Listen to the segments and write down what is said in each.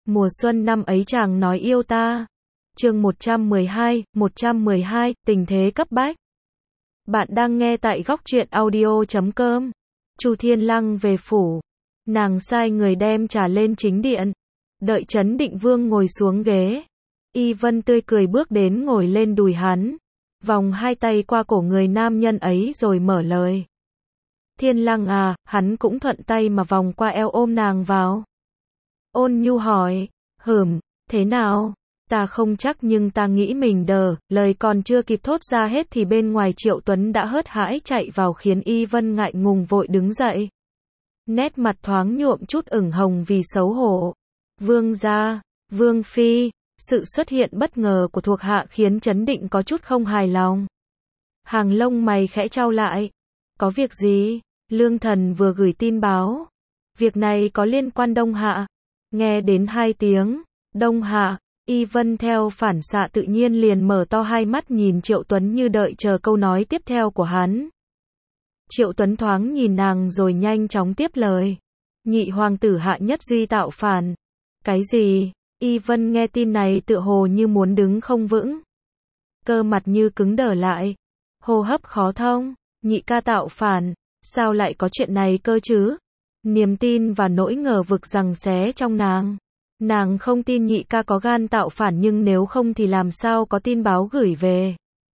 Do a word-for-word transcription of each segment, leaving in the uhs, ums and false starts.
Mùa xuân năm ấy chàng nói yêu ta. Chương một trăm mười hai, một trăm mười hai, tình thế cấp bách. Bạn đang nghe tại góc truyện audio chấm com. Chu Thiên Lăng về phủ. Nàng sai người đem trà lên chính điện. Đợi Trấn Định Vương ngồi xuống ghế. Y Vân tươi cười bước đến ngồi lên đùi hắn. Vòng hai tay qua cổ người nam nhân ấy rồi mở lời. Thiên Lăng à, hắn cũng thuận tay mà vòng qua eo ôm nàng vào. Ôn nhu hỏi, hửm, thế nào? Ta không chắc nhưng ta nghĩ mình đờ, lời còn chưa kịp thốt ra hết thì bên ngoài Triệu Tuấn đã hớt hãi chạy vào khiến Y Vân ngại ngùng vội đứng dậy. Nét mặt thoáng nhuộm chút ửng hồng vì xấu hổ. Vương gia, Vương Phi, sự xuất hiện bất ngờ của thuộc hạ khiến Trấn Định có chút không hài lòng. Hàng lông mày khẽ chau lại. Có việc gì? Lương Thần vừa gửi tin báo. Việc này có liên quan Đông Hạ. Nghe đến hai tiếng, Đông Hạ, Y Vân theo phản xạ tự nhiên liền mở to hai mắt nhìn Triệu Tuấn như đợi chờ câu nói tiếp theo của hắn. Triệu Tuấn thoáng nhìn nàng rồi nhanh chóng tiếp lời. Nhị hoàng tử Hạ Nhất Duy tạo phản. Cái gì? Y Vân nghe tin này tựa hồ như muốn đứng không vững. Cơ mặt như cứng đờ lại. Hô hấp khó thông. Nhị ca tạo phản. Sao lại có chuyện này cơ chứ? Niềm tin và nỗi ngờ vực giằng xé trong nàng. Nàng không tin nhị ca có gan tạo phản nhưng nếu không thì làm sao có tin báo gửi về.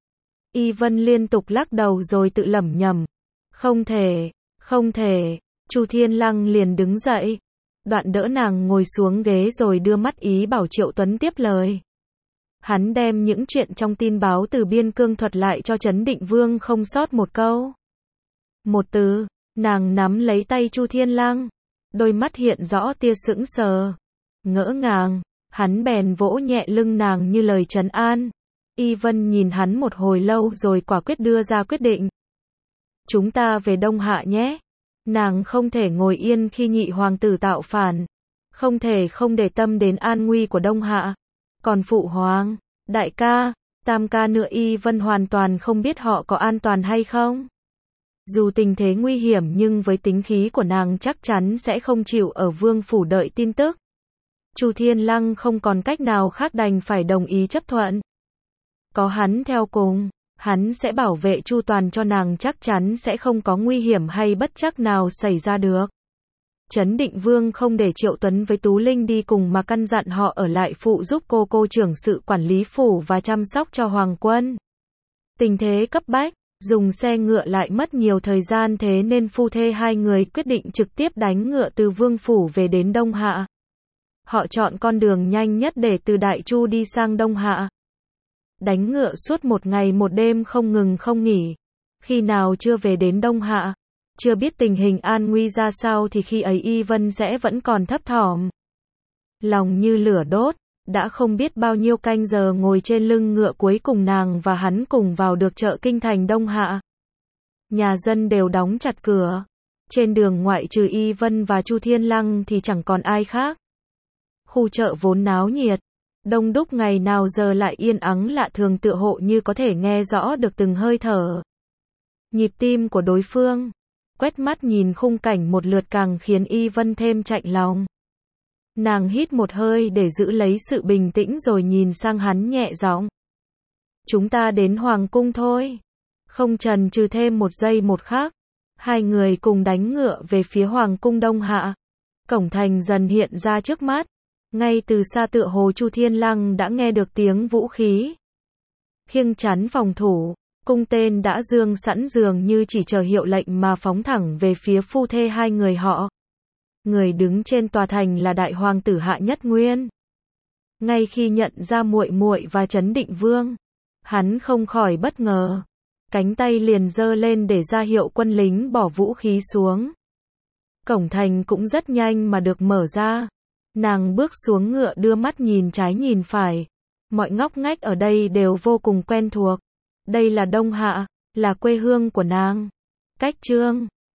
Y Vân liên tục lắc đầu rồi tự lẩm nhẩm. Không thể, không thể. Chu Thiên Lăng liền đứng dậy. Đoạn đỡ nàng ngồi xuống ghế rồi đưa mắt ý bảo Triệu Tuấn tiếp lời. Hắn đem những chuyện trong tin báo từ Biên Cương thuật lại cho Trấn Định Vương không sót một câu. Một từ. Nàng nắm lấy tay Chu Thiên Lăng. Đôi mắt hiện rõ tia sững sờ. Ngỡ ngàng. Hắn bèn vỗ nhẹ lưng nàng như lời trấn an. Y Vân nhìn hắn một hồi lâu rồi quả quyết đưa ra quyết định. Chúng ta về Đông Hạ nhé. Nàng không thể ngồi yên khi nhị hoàng tử tạo phản. Không thể không để tâm đến an nguy của Đông Hạ. Còn phụ hoàng, đại ca, tam ca nữa Y Vân hoàn toàn không biết họ có an toàn hay không. Dù tình thế nguy hiểm nhưng với tính khí của nàng chắc chắn sẽ không chịu ở vương phủ đợi tin tức. Chu Thiên Lăng không còn cách nào khác đành phải đồng ý chấp thuận. Có hắn theo cùng, hắn sẽ bảo vệ chu toàn cho nàng, chắc chắn sẽ không có nguy hiểm hay bất trắc nào xảy ra được. Trấn Định Vương không để Triệu Tuấn với Tú Linh đi cùng mà căn dặn họ ở lại phụ giúp cô cô trưởng sự quản lý phủ và chăm sóc cho hoàng quân. Tình thế cấp bách. Dùng xe ngựa lại mất nhiều thời gian thế nên phu thê hai người quyết định trực tiếp đánh ngựa từ vương phủ về đến Đông Hạ. Họ chọn con đường nhanh nhất để từ Đại Chu đi sang Đông Hạ. Đánh ngựa suốt một ngày một đêm không ngừng không nghỉ. Khi nào chưa về đến Đông Hạ, chưa biết tình hình an nguy ra sao thì khi ấy Y Vân sẽ vẫn còn thấp thỏm. Lòng như lửa đốt. Đã không biết bao nhiêu canh giờ ngồi trên lưng ngựa cuối cùng nàng và hắn cùng vào được chợ kinh thành Đông Hạ. Nhà dân đều đóng chặt cửa. Trên đường ngoại trừ Y Vân và Chu Thiên Lăng thì chẳng còn ai khác. Khu chợ vốn náo nhiệt, đông đúc ngày nào giờ lại yên ắng lạ thường tựa hộ như có thể nghe rõ được từng hơi thở. Nhịp tim của đối phương. Quét mắt nhìn khung cảnh một lượt càng khiến Y Vân thêm chạnh lòng. Nàng hít một hơi để giữ lấy sự bình tĩnh rồi nhìn sang hắn nhẹ giọng. Chúng ta đến Hoàng cung thôi. Không chần chừ thêm một giây một khắc. Hai người cùng đánh ngựa về phía Hoàng cung Đông Hạ. Cổng thành dần hiện ra trước mắt. Ngay từ xa tựa hồ Chu Thiên Lăng đã nghe được tiếng vũ khí. Khiêng chắn phòng thủ. Cung tên đã dương sẵn dường như chỉ chờ hiệu lệnh mà phóng thẳng về phía phu thê hai người họ. Người đứng trên tòa thành là đại hoàng tử Hạ Nhất Nguyên. Ngay khi nhận ra muội muội và Trấn Định Vương, hắn không khỏi bất ngờ, cánh tay liền giơ lên để ra hiệu quân lính bỏ vũ khí xuống. Cổng thành cũng rất nhanh mà được mở ra. Nàng bước xuống ngựa đưa mắt nhìn trái nhìn phải. Mọi ngóc ngách ở đây đều vô cùng quen thuộc. Đây là Đông Hạ, là quê hương của nàng. Cách Trương